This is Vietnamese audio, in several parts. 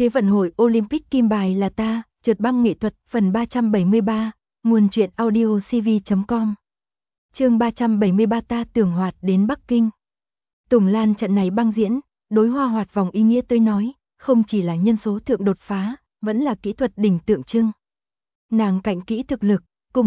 Thế vận hội Olympic kim bài là ta, trượt băng nghệ thuật, phần 373, nguồn truyện audio cv.com. Chương 373 ta tưởng Hoạt đến Bắc Kinh. Tùng Lan trận này băng diễn, đối Hoa Hoạt vòng ý nghĩa tới nói, không chỉ là nhân số thượng đột phá, vẫn là kỹ thuật đỉnh tượng trưng. Nàng cạnh kỹ thực lực,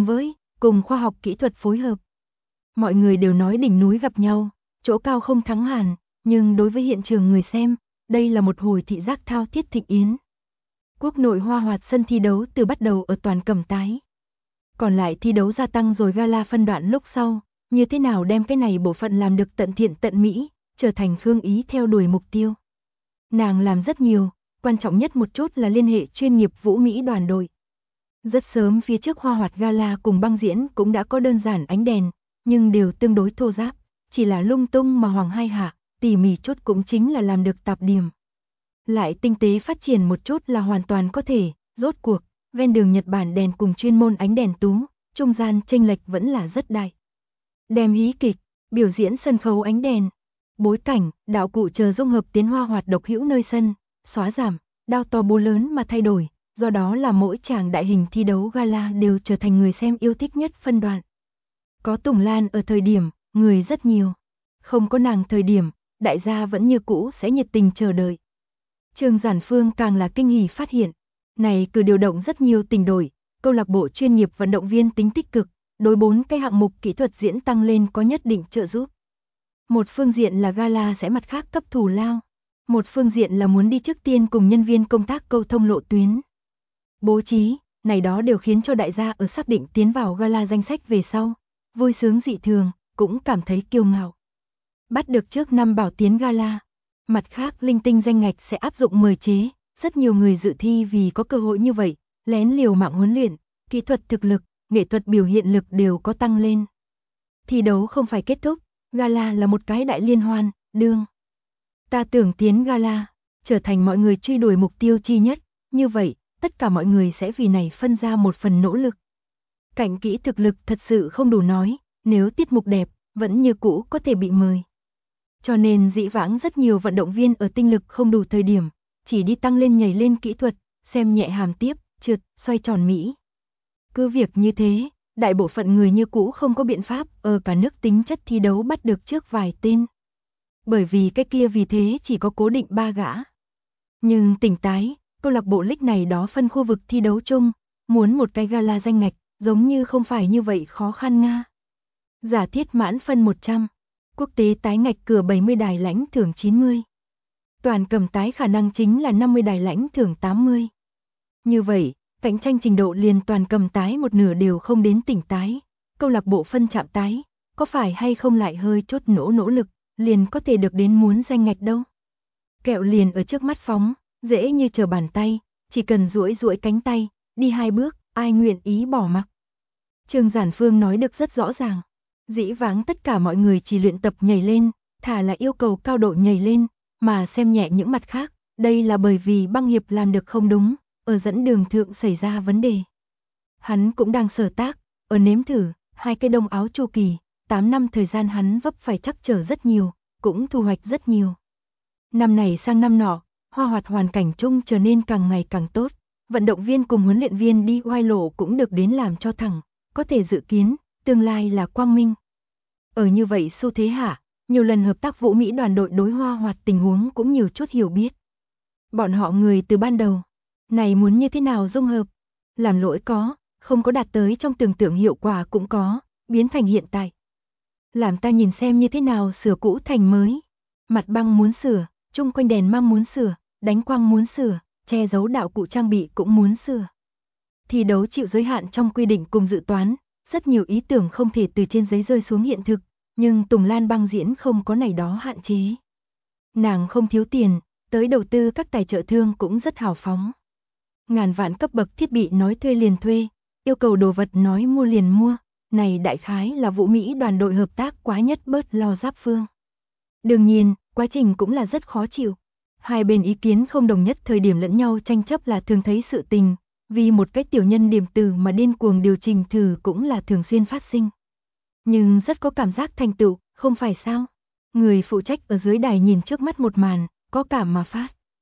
cùng khoa học kỹ thuật phối hợp. Mọi người đều nói đỉnh núi gặp nhau, chỗ cao không thắng hàn, nhưng đối với hiện trường người xem, đây là một hồi thị giác thao thiết thịnh yến. Quốc nội Hoa Hoạt sân thi đấu từ bắt đầu ở toàn cầm tái. Còn lại thi đấu gia tăng rồi gala phân đoạn lúc sau, như thế nào đem cái này bộ phận làm được tận thiện tận mỹ, trở thành Khương Ý theo đuổi mục tiêu. Nàng làm rất nhiều, quan trọng nhất một chút là liên hệ chuyên nghiệp vũ mỹ đoàn đội. Rất sớm phía trước Hoa Hoạt gala cùng băng diễn cũng đã có đơn giản ánh đèn, nhưng đều tương đối thô ráp, chỉ là lung tung mà hoàng hai hạ, tỉ mỉ chút cũng chính là làm được tạp điểm. Lại tinh tế phát triển một chút là hoàn toàn có thể, rốt cuộc, ven đường Nhật Bản đèn cùng chuyên môn ánh đèn tú, trung gian chênh lệch vẫn là rất đại. Đem hí kịch, biểu diễn sân khấu ánh đèn, bối cảnh, đạo cụ chờ dung hợp tiến Hoa Hoạt độc hữu nơi sân, xóa giảm, đao to búa lớn mà thay đổi, do đó là mỗi tràng đại hình thi đấu gala đều trở thành người xem yêu thích nhất phân đoạn. Có Tùng Lan ở thời điểm, người rất nhiều. Không có nàng thời điểm, đại gia vẫn như cũ sẽ nhiệt tình chờ đợi. Trương Giản Phương càng là kinh hỉ phát hiện, này cử điều động rất nhiều tình đội, câu lạc bộ chuyên nghiệp vận động viên tính tích cực, đối 4 cái hạng mục kỹ thuật diễn tăng lên có nhất định trợ giúp. Một phương diện là gala sẽ mặt khác cấp thù lao, một phương diện là muốn đi trước tiên cùng nhân viên công tác câu thông lộ tuyến. Bố trí, này đó đều khiến cho đại gia ở xác định tiến vào gala danh sách về sau, vui sướng dị thường, cũng cảm thấy kiêu ngạo. Bắt được trước năm bảo tiến gala. Mặt khác linh tinh danh ngạch sẽ áp dụng mời chế, rất nhiều người dự thi vì có cơ hội như vậy, lén liều mạng huấn luyện, kỹ thuật thực lực, nghệ thuật biểu hiện lực đều có tăng lên. Thi đấu không phải kết thúc, gala là một cái đại liên hoan, đương. Ta tưởng tiến gala, trở thành mọi người truy đuổi mục tiêu chi nhất, như vậy, tất cả mọi người sẽ vì này phân ra một phần nỗ lực. Cạnh kỹ thực lực thật sự không đủ nói, nếu tiết mục đẹp, vẫn như cũ có thể bị mời. Cho nên dĩ vãng rất nhiều vận động viên ở tinh lực không đủ thời điểm, chỉ đi tăng lên nhảy lên kỹ thuật, xem nhẹ hàm tiếp, trượt, xoay tròn Mỹ. Cứ việc như thế, đại bộ phận người như cũ không có biện pháp ở cả nước tính chất thi đấu bắt được trước vài tên. Bởi vì cái kia vì thế chỉ có cố định 3 gã. Nhưng tỉnh tái, câu lạc bộ league này đó phân khu vực thi đấu chung, muốn một cái gala danh ngạch, giống như không phải như vậy khó khăn nga. Giả thiết mãn phân 100. Quốc tế tái ngạch cửa 70 đài lãnh thưởng 90. Toàn cầm tái khả năng chính là 50 đài lãnh thưởng 80. Như vậy, cạnh tranh trình độ liền toàn cầm tái một nửa đều không đến tỉnh tái. Câu lạc bộ phân trạm tái, có phải hay không lại hơi chốt nỗ lực, liền có thể được đến muốn danh ngạch đâu. Kẹo liền ở trước mắt phóng, dễ như trở bàn tay, chỉ cần duỗi cánh tay, đi 2 bước, ai nguyện ý bỏ mặc. Trương Giản Phương nói được rất rõ ràng. Dĩ vãng tất cả mọi người chỉ luyện tập nhảy lên, thả là yêu cầu cao độ nhảy lên, mà xem nhẹ những mặt khác, đây là bởi vì băng hiệp làm được không đúng, ở dẫn đường thượng xảy ra vấn đề. Hắn cũng đang sở tác, ở nếm thử, 2 cái đông áo chu kỳ, 8 năm thời gian hắn vấp phải trắc trở rất nhiều, cũng thu hoạch rất nhiều. Năm này sang năm nọ, Hoa Hoạt hoàn cảnh chung trở nên càng ngày càng tốt, vận động viên cùng huấn luyện viên đi oai lộ cũng được đến làm cho thẳng, có thể dự kiến, tương lai là quang minh. Ở như vậy xu thế hạ, nhiều lần hợp tác vũ Mỹ đoàn đội đối Hoa Hoạt tình huống cũng nhiều chút hiểu biết. Bọn họ người từ ban đầu, này muốn như thế nào dung hợp, làm lỗi có, không có đạt tới trong tưởng tượng hiệu quả cũng có, biến thành hiện tại. Làm ta nhìn xem như thế nào sửa cũ thành mới. Mặt băng muốn sửa, chung quanh đèn mang muốn sửa, đánh quang muốn sửa, che giấu đạo cụ trang bị cũng muốn sửa. Thi đấu chịu giới hạn trong quy định cùng dự toán, rất nhiều ý tưởng không thể từ trên giấy rơi xuống hiện thực, nhưng Tùng Lan băng diễn không có này đó hạn chế. Nàng không thiếu tiền, tới đầu tư các tài trợ thương cũng rất hào phóng. Ngàn vạn cấp bậc thiết bị nói thuê liền thuê, yêu cầu đồ vật nói mua liền mua, này đại khái là vũ Mỹ đoàn đội hợp tác quá nhất bớt lo giáp phương. Đương nhiên, quá trình cũng là rất khó chịu. Hai bên ý kiến không đồng nhất thời điểm lẫn nhau tranh chấp là thường thấy sự tình, vì một cái tiểu nhân điểm từ mà điên cuồng điều chỉnh thử cũng là thường xuyên phát sinh. Nhưng rất có cảm giác thành tựu, không phải sao? Người phụ trách ở dưới đài nhìn trước mắt một màn, có cảm mà phát.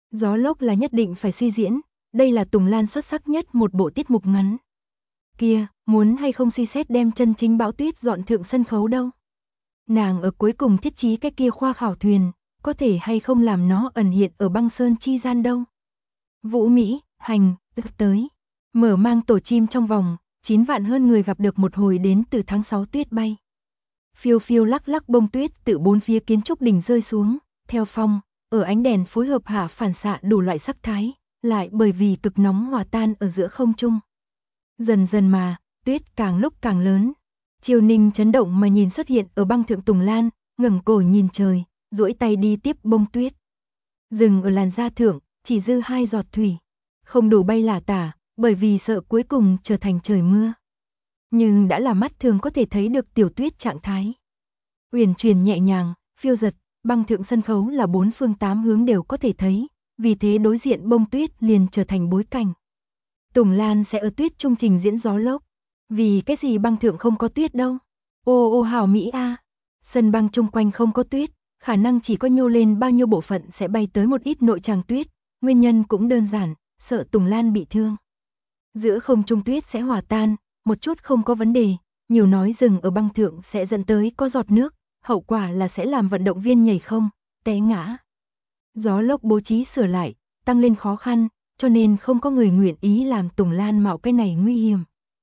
Gió lốc là nhất định phải suy diễn, đây là Tùng Lan xuất sắc nhất một bộ tiết mục ngắn. Kia, muốn hay không suy xét đem chân chính Bão Tuyết dọn thượng sân khấu đâu. Nàng ở cuối cùng thiết trí cái kia khoa khảo thuyền, có thể hay không làm nó ẩn hiện ở băng sơn chi gian đâu. Vũ Mỹ, hành, tới. Mở mang tổ chim trong vòng, 9 vạn hơn người gặp được một hồi đến từ tháng 6 tuyết bay. Phiêu phiêu lắc lắc bông tuyết từ 4 phía kiến trúc đỉnh rơi xuống, theo phong, ở ánh đèn phối hợp hạ phản xạ đủ loại sắc thái, lại bởi vì cực nóng hòa tan ở giữa không trung. Dần dần mà, tuyết càng lúc càng lớn. Triều Ninh chấn động mà nhìn xuất hiện ở băng thượng Tùng Lan, ngẩng cổ nhìn trời, duỗi tay đi tiếp bông tuyết. Dừng ở làn da thượng, chỉ dư 2 giọt thủy, không đủ bay lả tả, bởi vì sợ cuối cùng trở thành trời mưa. Nhưng đã là mắt thường có thể thấy được tiểu tuyết trạng thái. Uyển chuyển nhẹ nhàng, phiêu giật, băng thượng sân khấu là 4 phương 8 hướng đều có thể thấy, vì thế đối diện bông tuyết liền trở thành bối cảnh. Tùng Lan sẽ ở tuyết trung trình diễn gió lốc. Vì cái gì băng thượng không có tuyết đâu? Ô ô hảo mỹ a. Sân băng chung quanh không có tuyết, khả năng chỉ có nhô lên bao nhiêu bộ phận sẽ bay tới một ít nội tràng tuyết, nguyên nhân cũng đơn giản, sợ Tùng Lan bị thương. Giữa không trung tuyết sẽ hòa tan, một chút không có vấn đề, nhiều nói dừng ở băng thượng sẽ dẫn tới có giọt nước, hậu quả là sẽ làm vận động viên nhảy không, té ngã. Gió lốc bố trí sửa lại, tăng lên khó khăn, cho nên không có người nguyện ý làm Tùng Lan mạo cái này nguy hiểm.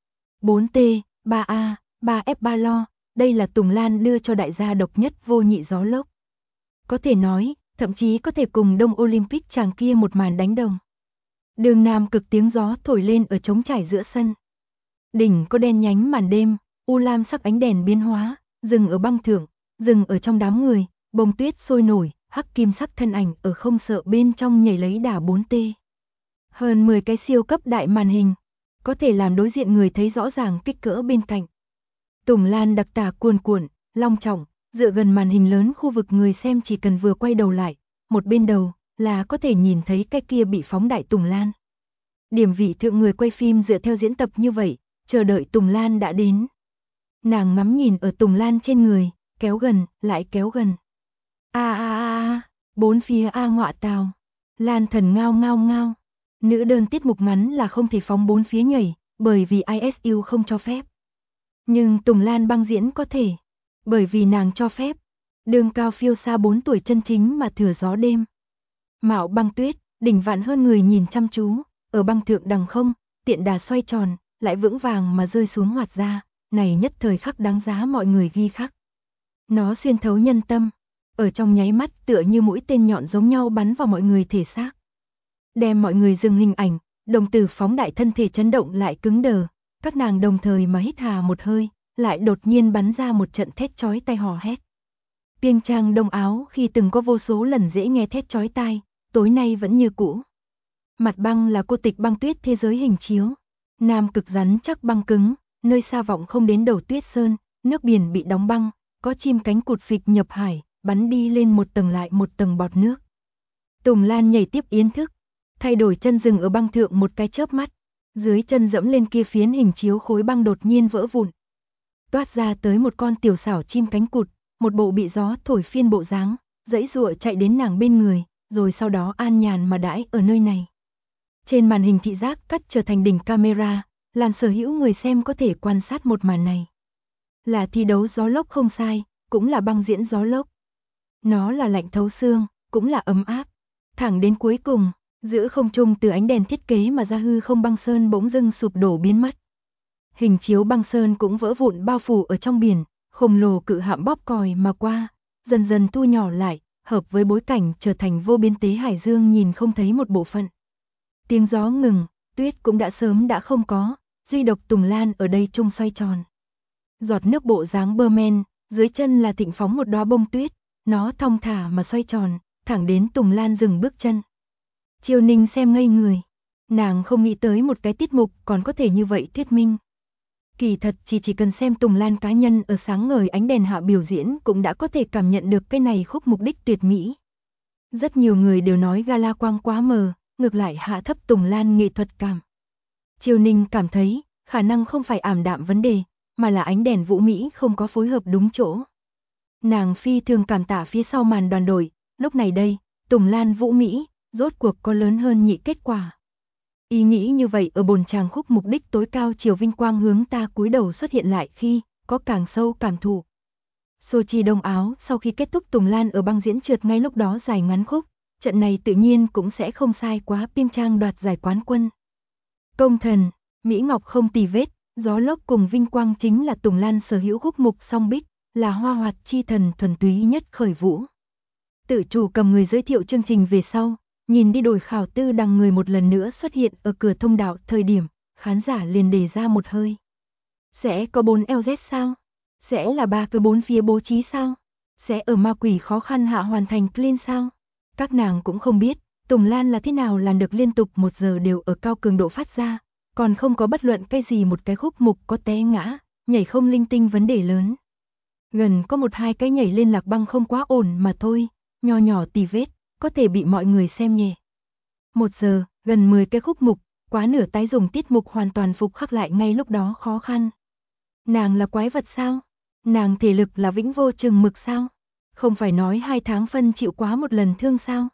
4T, 3A, 3F3 lo, đây là Tùng Lan đưa cho đại gia độc nhất vô nhị gió lốc. Có thể nói, thậm chí có thể cùng Đông Olympic chàng kia một màn đánh đồng. Đường Nam cực tiếng gió thổi lên ở trống trải giữa sân. Đỉnh có đen nhánh màn đêm, u lam sắc ánh đèn biến hóa, dừng ở băng thượng, dừng ở trong đám người, bông tuyết sôi nổi, hắc kim sắc thân ảnh ở không sợ bên trong nhảy lấy đà 4T. Hơn 10 cái siêu cấp đại màn hình, có thể làm đối diện người thấy rõ ràng kích cỡ bên cạnh. Tùng Lan đặc tả cuồn cuộn, long trọng, dựa gần màn hình lớn khu vực người xem chỉ cần vừa quay đầu lại, một bên đầu là có thể nhìn thấy cái kia bị phóng đại Tùng Lan. Điểm vị thượng người quay phim dựa theo diễn tập như vậy, chờ đợi Tùng Lan đã đến. Nàng ngắm nhìn ở Tùng Lan trên người, kéo gần, lại kéo gần. Bốn phía ngọa tào. Lan thần ngao ngao ngao. Nữ đơn tiết mục ngắn là không thể phóng bốn phía nhảy, bởi vì ISU không cho phép. Nhưng Tùng Lan băng diễn có thể, bởi vì nàng cho phép. Đường cao phiêu xa 4 tuổi chân chính mà thừa gió đêm. Mạo băng tuyết, đỉnh vạn hơn người nhìn chăm chú, ở băng thượng đằng không, tiện đà xoay tròn, lại vững vàng mà rơi xuống hoạt ra, này nhất thời khắc đáng giá mọi người ghi khắc. Nó xuyên thấu nhân tâm, ở trong nháy mắt tựa như mũi tên nhọn giống nhau bắn vào mọi người thể xác. Đem mọi người dừng hình ảnh, đồng tử phóng đại thân thể chấn động lại cứng đờ, các nàng đồng thời mà hít hà một hơi, lại đột nhiên bắn ra một trận thét chói tai hò hét. Piêng Trang Đông Áo khi từng có vô số lần dễ nghe thét chói tai, tối nay vẫn như cũ. Mặt băng là cô tịch băng tuyết thế giới hình chiếu. Nam cực rắn chắc băng cứng, nơi xa vọng không đến đầu tuyết sơn, nước biển bị đóng băng, có chim cánh cụt phịch nhập hải, bắn đi lên một tầng lại một tầng bọt nước. Tùng Lan nhảy tiếp yến thức, thay đổi chân dừng ở băng thượng một cái chớp mắt, dưới chân dẫm lên kia phiến hình chiếu khối băng đột nhiên vỡ vụn. Toát ra tới một con tiểu xảo chim cánh cụt, một bộ bị gió thổi phiên bộ dáng, dãy dụa chạy đến nàng bên người, rồi sau đó an nhàn mà đãi ở nơi này. Trên màn hình thị giác cắt trở thành đỉnh camera, làm sở hữu người xem có thể quan sát một màn này. Là thi đấu gió lốc không sai, cũng là băng diễn gió lốc. Nó là lạnh thấu xương, cũng là ấm áp. Thẳng đến cuối cùng, giữa không trung từ ánh đèn thiết kế mà ra hư không băng sơn bỗng dưng sụp đổ biến mất. Hình chiếu băng sơn cũng vỡ vụn bao phủ ở trong biển, khổng lồ cự hạm bóp còi mà qua, dần dần thu nhỏ lại, hợp với bối cảnh trở thành vô biên tế hải dương nhìn không thấy một bộ phận. Tiếng gió ngừng, tuyết cũng đã sớm đã không có, duy độc Tùng Lan ở đây trung xoay tròn. Giọt nước bộ dáng bơ men, dưới chân là thịnh phóng một đóa bông tuyết, nó thong thả mà xoay tròn, thẳng đến Tùng Lan dừng bước chân. Triều Ninh xem ngây người, nàng không nghĩ tới một cái tiết mục còn có thể như vậy thuyết minh. Kỳ thật chỉ cần xem Tùng Lan cá nhân ở sáng ngời ánh đèn hạ biểu diễn cũng đã có thể cảm nhận được cái này khúc mục đích tuyệt mỹ. Rất nhiều người đều nói gala quang quá mờ, ngược lại hạ thấp Tùng Lan nghệ thuật cảm. Triều Ninh cảm thấy, khả năng không phải ảm đạm vấn đề, mà là ánh đèn vũ mỹ không có phối hợp đúng chỗ. Nàng phi thường cảm tạ phía sau màn đoàn đội, lúc này đây, Tùng Lan vũ mỹ, rốt cuộc có lớn hơn nhị kết quả. Ý nghĩ như vậy ở bồn tràng khúc mục đích tối cao chiều vinh quang hướng ta cúi đầu xuất hiện lại khi có càng sâu cảm thụ. Xô chi đông áo sau khi kết thúc Tùng Lan ở băng diễn trượt ngay lúc đó giải ngắn khúc, trận này tự nhiên cũng sẽ không sai quá Piêng Trang đoạt giải quán quân. Công thần, Mỹ Ngọc không tì vết, gió lốc cùng vinh quang chính là Tùng Lan sở hữu khúc mục song bích, là hoa hoạt chi thần thuần túy nhất khởi vũ. Tự chủ cầm người giới thiệu chương trình về sau, nhìn đi đổi khảo tư đằng người một lần nữa xuất hiện ở cửa thông đạo thời điểm, khán giả liền đề ra một hơi. Sẽ có 4 LZ sao? Sẽ là 3 cái 4 phía bố trí sao? Sẽ ở ma quỷ khó khăn hạ hoàn thành clean sao? Các nàng cũng không biết, Tùng Lan là thế nào làm được liên tục 1 giờ đều ở cao cường độ phát ra, còn không có bất luận cái gì một cái khúc mục có té ngã, nhảy không linh tinh vấn đề lớn. Gần có 1-2 cái nhảy lên lạc băng không quá ổn mà thôi, nho nhỏ tì vết, có thể bị mọi người xem nhẹ. 1 giờ, gần 10 cái khúc mục, quá nửa tái dùng tiết mục hoàn toàn phục khắc lại ngay lúc đó khó khăn. Nàng là quái vật sao? Nàng thể lực là vĩnh vô chừng mực sao? Không phải nói 2 tháng phân chịu quá một lần thương sao?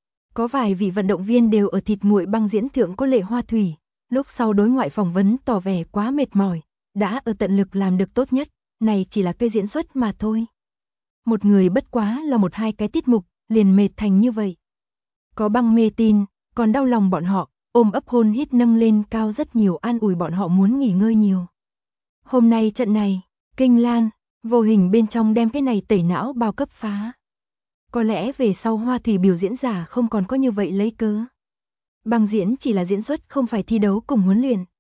Có vài vị vận động viên đều ở thịt nguội băng diễn thượng có lệ hoa thủy, lúc sau đối ngoại phỏng vấn tỏ vẻ quá mệt mỏi, đã ở tận lực làm được tốt nhất, này chỉ là cái diễn xuất mà thôi. Một người bất quá là 1-2 cái tiết mục, liền mệt thành như vậy. Có băng mê tin, còn đau lòng bọn họ, ôm ấp hôn hít nâng lên cao rất nhiều an ủi bọn họ muốn nghỉ ngơi nhiều. Hôm nay trận này, Kinh Lan, vô hình bên trong đem cái này tẩy não bao cấp phá. Có lẽ về sau hoa thủy biểu diễn giả không còn có như vậy lấy cớ. Băng diễn chỉ là diễn xuất không phải thi đấu cùng huấn luyện.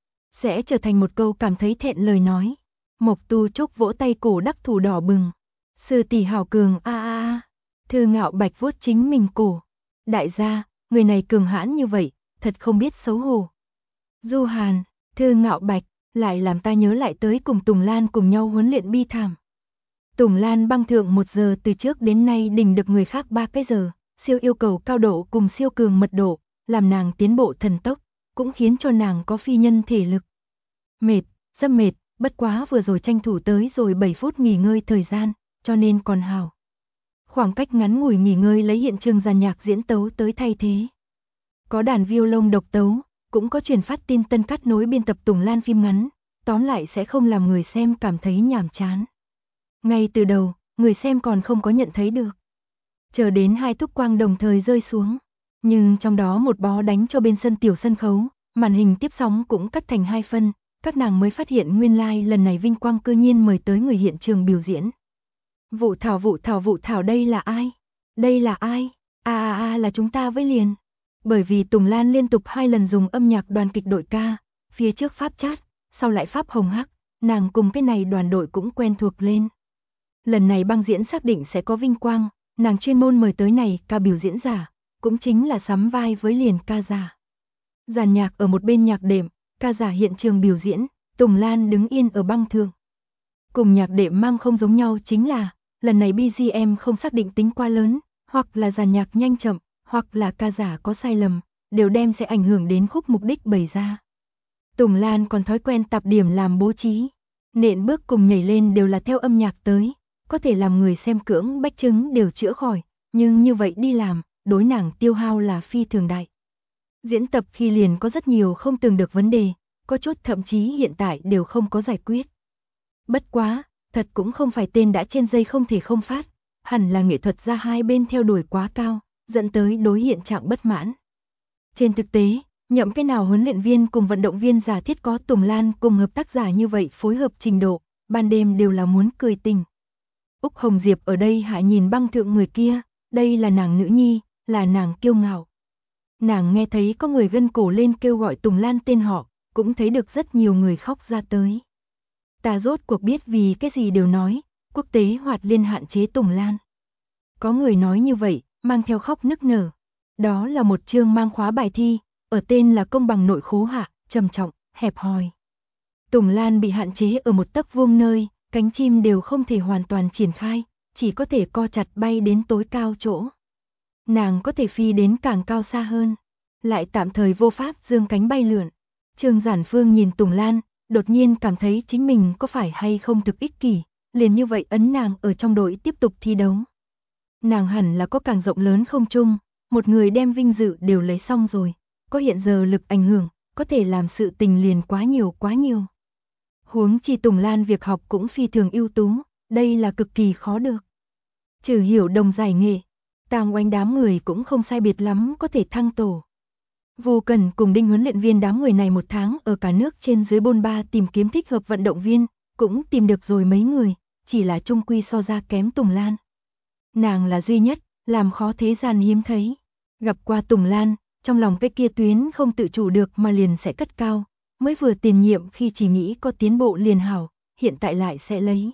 Sẽ trở thành một câu cảm thấy thẹn lời nói. Mộc Tu Trúc vỗ tay cổ đắc thủ đỏ bừng. Sư tỷ hào cường a a a. Thư Ngạo Bạch vuốt chính mình cổ. Đại gia, người này cường hãn như vậy, thật không biết xấu hổ. Du Hàn, Thư Ngạo Bạch, lại làm ta nhớ lại tới cùng Tùng Lan cùng nhau huấn luyện bi thảm. Tùng Lan băng thượng 1 giờ từ trước đến nay đỉnh được người khác 3 cái giờ, siêu yêu cầu cao độ cùng siêu cường mật độ, làm nàng tiến bộ thần tốc, cũng khiến cho nàng có phi nhân thể lực. Mệt, rất mệt, bất quá vừa rồi tranh thủ tới rồi 7 phút nghỉ ngơi thời gian, cho nên còn hào. Khoảng cách ngắn ngủi nghỉ ngơi lấy hiện trường dàn nhạc diễn tấu tới thay thế. Có đàn violon độc tấu, cũng có truyền phát tin tân cắt nối biên tập Tùng Lan phim ngắn, tóm lại sẽ không làm người xem cảm thấy nhàm chán. Ngay từ đầu, người xem còn không có nhận thấy được. Chờ đến 2 túc quang đồng thời rơi xuống, nhưng trong đó một bó đánh cho bên sân tiểu sân khấu, màn hình tiếp sóng cũng cắt thành 2 phân, các nàng mới phát hiện nguyên lai lần này vinh quang cư nhiên mời tới người hiện trường biểu diễn. Vụ thảo đây là ai? Đây là ai? Là chúng ta với liền. Bởi vì Tùng Lan liên tục 2 lần dùng âm nhạc đoàn kịch đội ca, phía trước pháp chát, sau lại pháp hồng hắc, nàng cùng cái này đoàn đội cũng quen thuộc lên. Lần này băng diễn xác định sẽ có vinh quang, nàng chuyên môn mời tới này ca biểu diễn giả, cũng chính là sắm vai với liền ca giả. Dàn nhạc ở một bên nhạc đệm, ca giả hiện trường biểu diễn, Tùng Lan đứng yên ở băng thượng. Cùng nhạc đệm mang không giống nhau chính là, lần này BGM không xác định tính quá lớn, hoặc là dàn nhạc nhanh chậm, hoặc là ca giả có sai lầm, đều đem sẽ ảnh hưởng đến khúc mục đích bày ra. Tùng Lan còn thói quen tập điểm làm bố trí, nện bước cùng nhảy lên đều là theo âm nhạc tới, có thể làm người xem cưỡng bách chứng đều chữa khỏi, nhưng như vậy đi làm, đối nàng tiêu hao là phi thường đại. Diễn tập khi liền có rất nhiều không tưởng được vấn đề, có chút thậm chí hiện tại đều không có giải quyết. Bất quá, thật cũng không phải tên đã trên dây không thể không phát, hẳn là nghệ thuật gia hai bên theo đuổi quá cao, dẫn tới đối hiện trạng bất mãn. Trên thực tế, nhậm cái nào huấn luyện viên cùng vận động viên giả thiết có Tùng Lan cùng hợp tác giả như vậy phối hợp trình độ, ban đêm đều là muốn cười tình. Úc Hồng Diệp ở đây hạ nhìn băng thượng người kia, đây là nàng nữ nhi, là nàng kiêu ngạo. Nàng nghe thấy có người gân cổ lên kêu gọi Tùng Lan tên họ, cũng thấy được rất nhiều người khóc ra tới. Ta rốt cuộc biết vì cái gì đều nói, quốc tế hoạt liên hạn chế Tùng Lan. Có người nói như vậy, mang theo khóc nức nở. Đó là một chương mang khóa bài thi, ở tên là công bằng nội khố hạ, trầm trọng, hẹp hòi. Tùng Lan bị hạn chế ở một tấc vuông nơi, cánh chim đều không thể hoàn toàn triển khai, chỉ có thể co chặt bay đến tối cao chỗ. Nàng có thể phi đến càng cao xa hơn, lại tạm thời vô pháp dương cánh bay lượn. Trương Giản Phương nhìn Tùng Lan, đột nhiên cảm thấy chính mình có phải hay không thực ích kỷ, liền như vậy ấn nàng ở trong đội tiếp tục thi đấu. Nàng hẳn là có càng rộng lớn không trung, một người đem vinh dự đều lấy xong rồi, có hiện giờ lực ảnh hưởng, có thể làm sự tình liền quá nhiều. Huống chi Tùng Lan việc học cũng phi thường ưu tú, đây là cực kỳ khó được. Trừ Hiểu Đồng giải nghệ, Tang Oanh đám người cũng không sai biệt lắm có thể thăng tổ. Vu Cần cùng Đinh huấn luyện viên đám người này một tháng ở cả nước trên dưới bôn ba tìm kiếm thích hợp vận động viên, cũng tìm được rồi mấy người, chỉ là chung quy so ra kém Tùng Lan. Nàng là duy nhất, làm khó thế gian hiếm thấy. Gặp qua Tùng Lan, trong lòng cái kia tuyến không tự chủ được mà liền sẽ cất cao, mới vừa tiền nhiệm khi chỉ nghĩ có tiến bộ liền hảo, hiện tại lại sẽ lấy.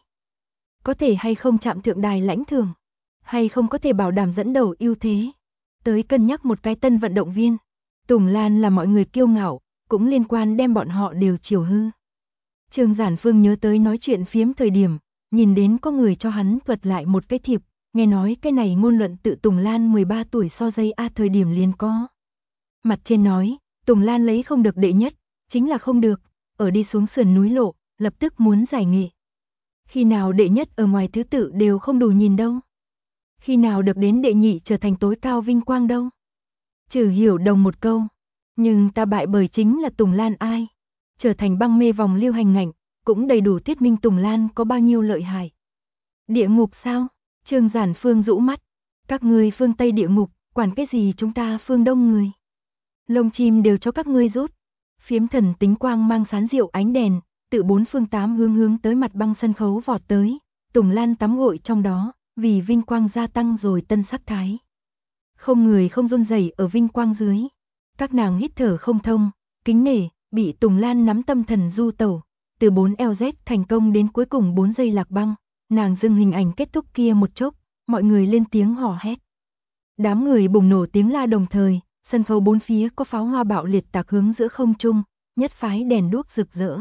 Có thể hay không chạm thượng đài lãnh thưởng, hay không có thể bảo đảm dẫn đầu ưu thế. Tới cân nhắc một cái tân vận động viên. Tùng Lan là mọi người kiêu ngạo, cũng liên quan đem bọn họ đều chiều hư. Trương Giản Phương nhớ tới nói chuyện phiếm thời điểm, nhìn đến có người cho hắn thuật lại một cái thiệp, nghe nói cái này ngôn luận tự Tùng Lan 13 tuổi so dây A thời điểm liền có. Mặt trên nói, Tùng Lan lấy không được đệ nhất, chính là không được, ở đi xuống sườn núi lộ, lập tức muốn giải nghệ. Khi nào đệ nhất ở ngoài thứ tự đều không đủ nhìn đâu. Khi nào được đến đệ nhị trở thành tối cao vinh quang đâu. Trừ Hiểu Đồng một câu, nhưng ta bại bởi chính là Tùng Lan ai. Trở thành băng mê vòng lưu hành ngành, cũng đầy đủ thuyết minh Tùng Lan có bao nhiêu lợi hại. Địa ngục sao? Trương Giản Phương rũ mắt. Các ngươi phương Tây địa ngục, quản cái gì chúng ta phương Đông người. Lông chim đều cho các ngươi rút. Phiếm thần tính quang mang sán rượu ánh đèn, tự bốn phương tám hướng tới mặt băng sân khấu vọt tới. Tùng Lan tắm gội trong đó, vì vinh quang gia tăng rồi tân sắc thái. Không người không run rẩy ở vinh quang dưới. Các nàng hít thở không thông, kính nể, bị Tùng Lan nắm tâm thần du tẩu, từ 4LZ thành công đến cuối cùng 4 giây lạc băng, nàng dừng hình ảnh kết thúc kia một chốc, mọi người lên tiếng hò hét. Đám người bùng nổ tiếng la đồng thời, sân khấu bốn phía có pháo hoa bạo liệt tạc hướng giữa không trung, nhất phái đèn đuốc rực rỡ.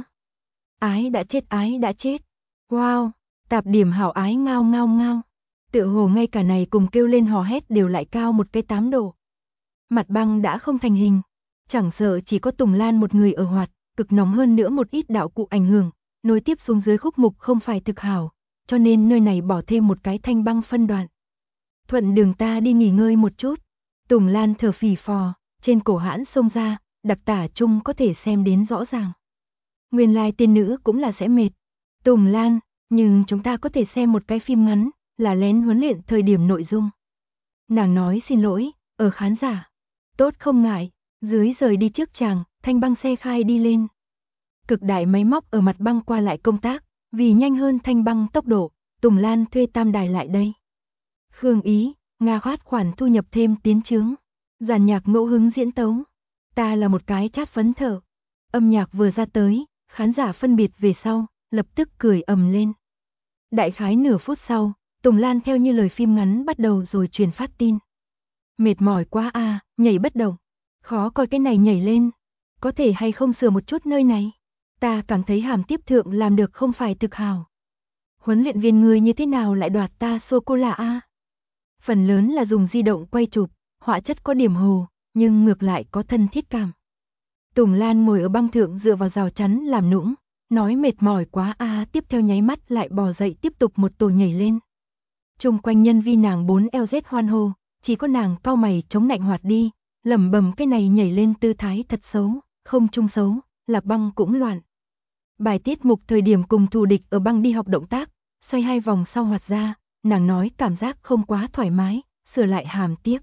Ái đã chết. Wow, tạp điểm hảo ái ngao. Tựa hồ ngay cả này cùng kêu lên hò hét đều lại cao một cái 8 độ. Mặt băng đã không thành hình, chẳng sợ chỉ có Tùng Lan một người ở hoạt, cực nóng hơn nữa một ít đạo cụ ảnh hưởng, nối tiếp xuống dưới khúc mục không phải thực hảo, cho nên nơi này bỏ thêm một cái thanh băng phân đoạn. Thuận đường ta đi nghỉ ngơi một chút. Tùng Lan thở phì phò, trên cổ hãn xông ra, đặc tả chung có thể xem đến rõ ràng. Nguyên lai tiên nữ cũng là sẽ mệt. Tùng Lan, nhưng chúng ta có thể xem một cái phim ngắn, là lén huấn luyện thời điểm nội dung. Nàng nói xin lỗi, ở khán giả. Tốt không ngại, dưới rời đi trước chàng, thanh băng xe khai đi lên. Cực đại máy móc ở mặt băng qua lại công tác, vì nhanh hơn thanh băng tốc độ, Tùng Lan thuê tam đài lại đây. Khương Ý, Nga khoát khoản thu nhập thêm tiến chướng. Giàn nhạc ngẫu hứng diễn tấu. Ta là một cái chát phấn thở. Âm nhạc vừa ra tới, khán giả phân biệt về sau, lập tức cười ầm lên. Đại khái nửa phút sau, Tùng Lan theo như lời phim ngắn bắt đầu rồi truyền phát tin. Mệt mỏi quá à, nhảy bất động. Khó coi cái này nhảy lên. Có thể hay không sửa một chút nơi này. Ta cảm thấy hàm tiếp thượng làm được không phải thực hảo. Huấn luyện viên người như thế nào lại đoạt ta sô-cô-la a? Phần lớn là dùng di động quay chụp, họa chất có điểm hồ, nhưng ngược lại có thân thiết cảm. Tùng Lan ngồi ở băng thượng dựa vào rào chắn làm nũng, nói mệt mỏi quá a, tiếp theo nháy mắt lại bò dậy tiếp tục một tổ nhảy lên. Chung quanh nhân vi nàng 4LZ hoan hô, chỉ có nàng cau mày chống nạnh hoạt đi, lẩm bẩm cái này nhảy lên tư thái thật xấu, không trung xấu, lạc băng cũng loạn. Bài tiết mục thời điểm cùng thù địch ở băng đi học động tác, xoay 2 vòng sau hoạt ra, nàng nói cảm giác không quá thoải mái, sửa lại hàm tiếc.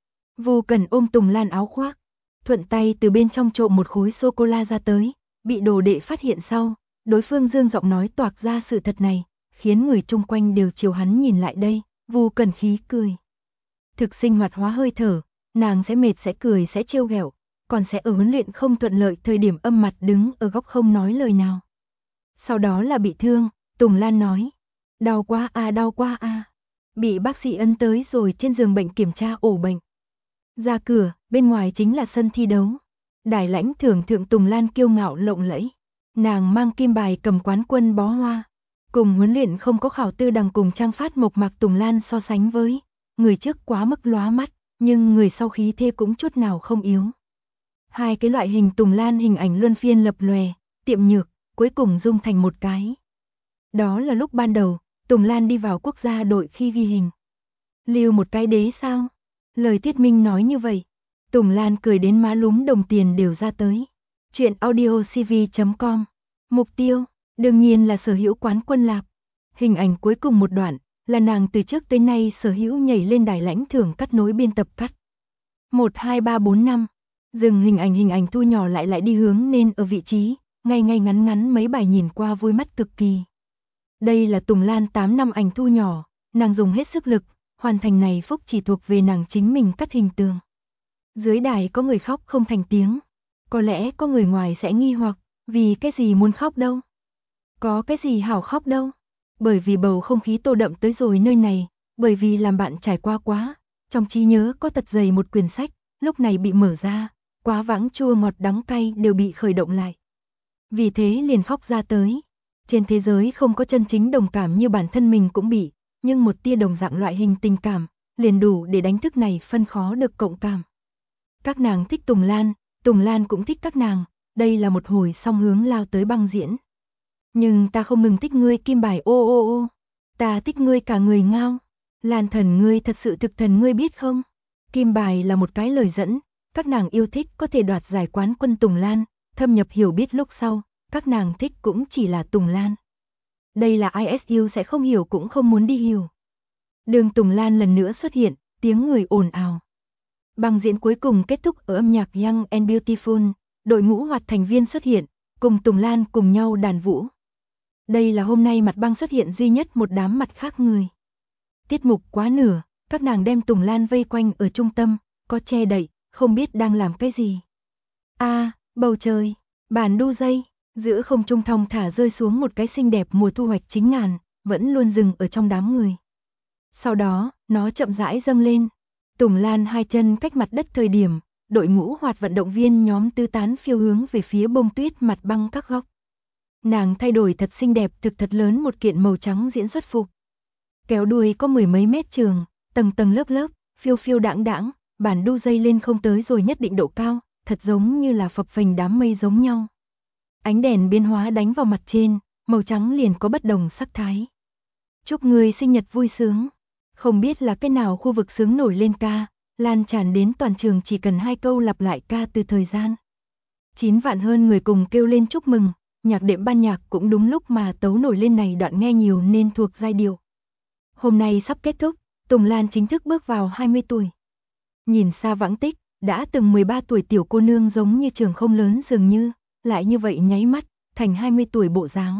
Vu Cần ôm Tùng Lan áo khoác, thuận tay từ bên trong trộm một khối sô-cô-la ra tới, bị đồ đệ phát hiện sau, đối phương dương giọng nói toạc ra sự thật này, khiến người chung quanh đều chiều hắn nhìn lại đây, Vu Cần khí cười. Thực sinh hoạt hóa hơi thở, nàng sẽ mệt sẽ cười sẽ trêu ghẹo, còn sẽ ở huấn luyện không thuận lợi thời điểm âm mặt đứng ở góc không nói lời nào. Sau đó là bị thương, Tùng Lan nói, đau quá a. Bị bác sĩ ấn tới rồi trên giường bệnh kiểm tra ổ bệnh. Ra cửa, bên ngoài chính là sân thi đấu. Đài lãnh thưởng thượng Tùng Lan kiêu ngạo lộng lẫy. Nàng mang kim bài cầm quán quân bó hoa. Cùng huấn luyện không có khảo tư đằng cùng trang phát mộc mạc Tùng Lan so sánh với. Người trước quá mức lóa mắt, nhưng người sau khí thế cũng chút nào không yếu. Hai cái loại hình Tùng Lan hình ảnh luân phiên lập lòe, tiệm nhược, cuối cùng dung thành một cái. Đó là lúc ban đầu, Tùng Lan đi vào quốc gia đội khi ghi hình. Lưu một cái đế sao? Lời thuyết minh nói như vậy. Tùng Lan cười đến má lúm đồng tiền đều ra tới. Chuyện audio cv.com. Mục tiêu, đương nhiên là sở hữu quán quân lạp. Hình ảnh cuối cùng một đoạn, là nàng từ trước tới nay sở hữu nhảy lên đài lãnh thưởng cắt nối biên tập cắt. 1, 2, 3, 4, 5. Dừng hình ảnh thu nhỏ lại đi hướng nên ở vị trí, ngay ngắn mấy bài nhìn qua vui mắt cực kỳ. Đây là Tùng Lan 8 năm ảnh thu nhỏ, nàng dùng hết sức lực, hoàn thành này phúc chỉ thuộc về nàng chính mình cắt hình tường. Dưới đài có người khóc không thành tiếng, có lẽ có người ngoài sẽ nghi hoặc, vì cái gì muốn khóc đâu? Có cái gì hảo khóc đâu? Bởi vì bầu không khí tô đậm tới rồi nơi này, bởi vì làm bạn trải qua quá, trong trí nhớ có thật dày một quyển sách, lúc này bị mở ra, quá vãng chua ngọt đắng cay đều bị khởi động lại. Vì thế liền khóc ra tới. Trên thế giới không có chân chính đồng cảm như bản thân mình cũng bị, nhưng một tia đồng dạng loại hình tình cảm, liền đủ để đánh thức này phân khó được cộng cảm. Các nàng thích Tùng Lan cũng thích các nàng, đây là một hồi song hướng lao tới băng diễn. Nhưng ta không ngừng thích ngươi Kim Bài ô, ta thích ngươi cả người ngao. Lan thần ngươi thật sự thực thần ngươi biết không? Kim Bài là một cái lời dẫn, các nàng yêu thích có thể đoạt giải quán quân Tùng Lan, thâm nhập hiểu biết lúc sau, các nàng thích cũng chỉ là Tùng Lan. Đây là ISU sẽ không hiểu cũng không muốn đi hiểu. Đường Tùng Lan lần nữa xuất hiện, tiếng người ồn ào. Băng diễn cuối cùng kết thúc ở âm nhạc Young and Beautiful, đội ngũ hoạt thành viên xuất hiện, cùng Tùng Lan cùng nhau đàn vũ. Đây là hôm nay mặt băng xuất hiện duy nhất một đám mặt khác người. Tiết mục quá nửa, các nàng đem Tùng Lan vây quanh ở trung tâm, có che đậy, không biết đang làm cái gì. Bầu trời, bản đu dây, giữa không trung thong thả rơi xuống một cái xinh đẹp mùa thu hoạch chính ngàn, vẫn luôn dừng ở trong đám người. Sau đó, nó chậm rãi dâng lên. Tùng Lan hai chân cách mặt đất thời điểm, đội ngũ hoạt vận động viên nhóm tứ tán phiêu hướng về phía bông tuyết mặt băng các góc. Nàng thay đổi thật xinh đẹp thực thật lớn một kiện màu trắng diễn xuất phục. Kéo đuôi có 10 mấy mét trường, tầng lớp, phiêu đãng, bản đu dây lên không tới rồi nhất định độ cao, thật giống như là phập phềnh đám mây giống nhau. Ánh đèn biến hóa đánh vào mặt trên, màu trắng liền có bất đồng sắc thái. Chúc người sinh nhật vui sướng. Không biết là cái nào khu vực sướng nổi lên ca, lan tràn đến toàn trường chỉ cần 2 câu lặp lại ca từ thời gian. 9 vạn hơn người cùng kêu lên chúc mừng, nhạc đệm ban nhạc cũng đúng lúc mà tấu nổi lên này đoạn nghe nhiều nên thuộc giai điệu. Hôm nay sắp kết thúc, Tùng Lan chính thức bước vào 20 tuổi. Nhìn xa vãng tích, đã từng 13 tuổi tiểu cô nương giống như trường không lớn dường như, lại như vậy nháy mắt, thành 20 tuổi bộ dáng.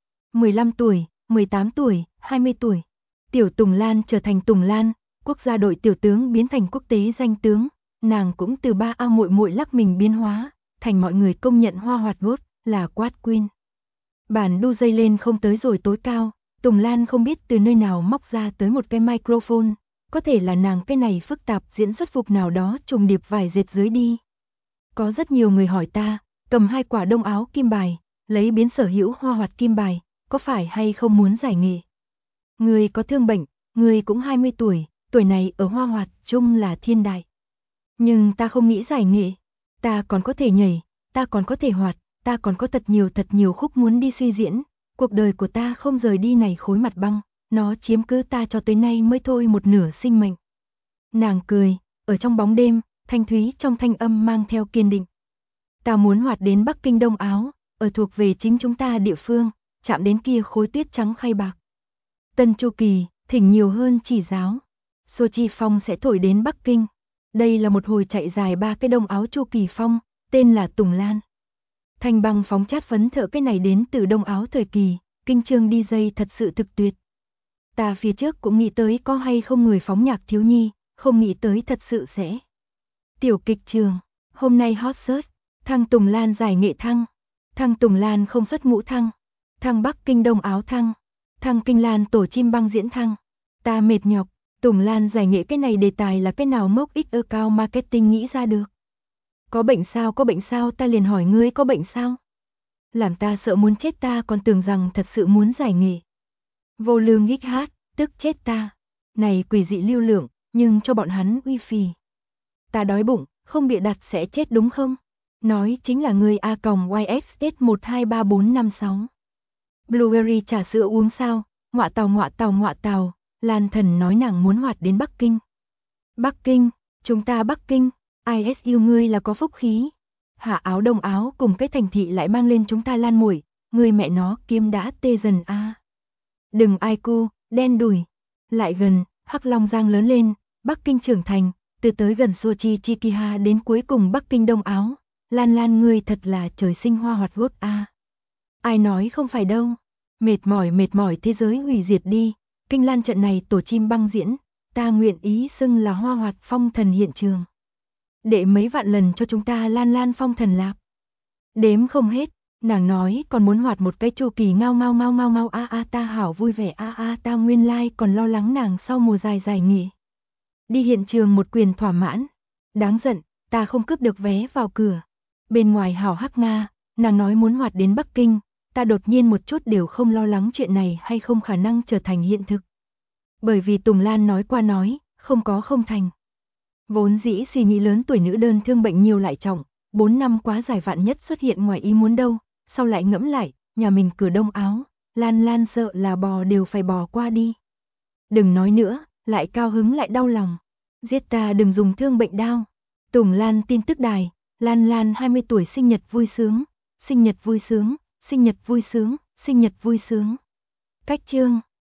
15 tuổi, 18 tuổi, 20 tuổi. Tiểu Tùng Lan trở thành Tùng Lan, quốc gia đội tiểu tướng biến thành quốc tế danh tướng, nàng cũng từ ba ao muội muội lắc mình biến hóa, thành mọi người công nhận hoa hoạt gốt, là quát queen. Bản đu dây lên không tới rồi tối cao, Tùng Lan không biết từ nơi nào móc ra tới một cái microphone, có thể là nàng cái này phức tạp diễn xuất phục nào đó trùng điệp vài dệt dưới đi. Có rất nhiều người hỏi ta, cầm 2 quả đông áo kim bài, lấy biến sở hữu hoa hoạt kim bài, có phải hay không muốn giải nghệ? Người có thương bệnh, người cũng 20 tuổi, tuổi này ở hoa hoạt chung là thiên đại. Nhưng ta không nghĩ giải nghệ, ta còn có thể nhảy, ta còn có thể hoạt, ta còn có thật nhiều khúc muốn đi suy diễn, cuộc đời của ta không rời đi này khối mặt băng, nó chiếm cứ ta cho tới nay mới thôi một nửa sinh mệnh. Nàng cười, ở trong bóng đêm, thanh thúy trong thanh âm mang theo kiên định. Ta muốn hoạt đến Bắc Kinh Đông Áo, ở thuộc về chính chúng ta địa phương, chạm đến kia khối tuyết trắng khay bạc. Tân Chu Kỳ, thỉnh nhiều hơn chỉ giáo. Sochi phong sẽ thổi đến Bắc Kinh. Đây là một hồi chạy dài 3 cái đông áo Chu Kỳ phong, tên là Tùng Lan. Thanh băng phóng chát phấn thợ cái này đến từ đông áo thời kỳ, kinh chương DJ thật sự thực tuyệt. Ta phía trước cũng nghĩ tới có hay không người phóng nhạc thiếu nhi, không nghĩ tới thật sự sẽ. Tiểu kịch trường, hôm nay hot search, thăng Tùng Lan giải nghệ thăng, thăng Tùng Lan không xuất ngũ thăng, thăng Bắc Kinh Đông Áo thăng, thăng Kinh Lan tổ chim băng diễn thăng. Ta mệt nhọc, Tùng Lan giải nghệ cái này đề tài là cái nào mốc XO cao marketing nghĩ ra được. Có bệnh sao ta liền hỏi ngươi có bệnh sao? Làm ta sợ muốn chết ta còn tưởng rằng thật sự muốn giải nghệ. Vô lương gích hát, tức chết ta. Này quỷ dị lưu lượng, nhưng cho bọn hắn uy phì. Ta đói bụng, không bịa đặt sẽ chết đúng không? Nói chính là ngươi A.YXS123456. Blueberry trà sữa uống sao? Ngọa tàu. Lan thần nói nàng muốn hoạt đến Bắc Kinh. Bắc Kinh, Chúng ta Bắc Kinh, ISU ngươi là có phúc khí. Hạ áo đông áo cùng cái thành thị lại mang lên chúng ta lan muội, ngươi mẹ nó kiếm đã tê dần a. Đừng ai cu, đen đủi. Lại gần, Hắc Long Giang lớn lên, Bắc Kinh trưởng thành, từ tới gần Sochi Chikiha đến cuối cùng Bắc Kinh đông áo. Lan Lan ngươi thật là trời sinh hoa hoạt gốt a. Ai nói không phải đâu. Mệt mỏi thế giới hủy diệt đi. Kinh Lan trận này tổ chim băng diễn, ta nguyện ý xưng là hoa hoạt phong thần hiện trường. Đệ mấy vạn lần cho chúng ta Lan Lan phong thần lạc. Đếm không hết, nàng nói còn muốn hoạt một cái chu kỳ ngao a ta hảo vui vẻ a ta nguyên lai còn lo lắng nàng sau mùa dài nghỉ. Đi hiện trường một quyền thỏa mãn. Đáng giận, ta không cướp được vé vào cửa. Bên ngoài hảo hắc Nga, nàng nói muốn hoạt đến Bắc Kinh, ta đột nhiên một chút đều không lo lắng chuyện này hay không khả năng trở thành hiện thực. Bởi vì Tùng Lan nói qua nói, không có không thành. Vốn dĩ suy nghĩ lớn tuổi nữ đơn thương bệnh nhiều lại trọng, 4 năm quá dài vạn nhất xuất hiện ngoài ý muốn đâu, sau lại ngẫm lại, nhà mình cửa đông áo, Lan Lan sợ là bò đều phải bò qua đi. Đừng nói nữa, lại cao hứng lại đau lòng. Giết ta đừng dùng thương bệnh đao. Tùng Lan tin tức đài, Lan Lan 20 tuổi sinh nhật vui sướng, sinh nhật vui sướng, sinh nhật vui sướng, sinh nhật vui sướng. Cách chương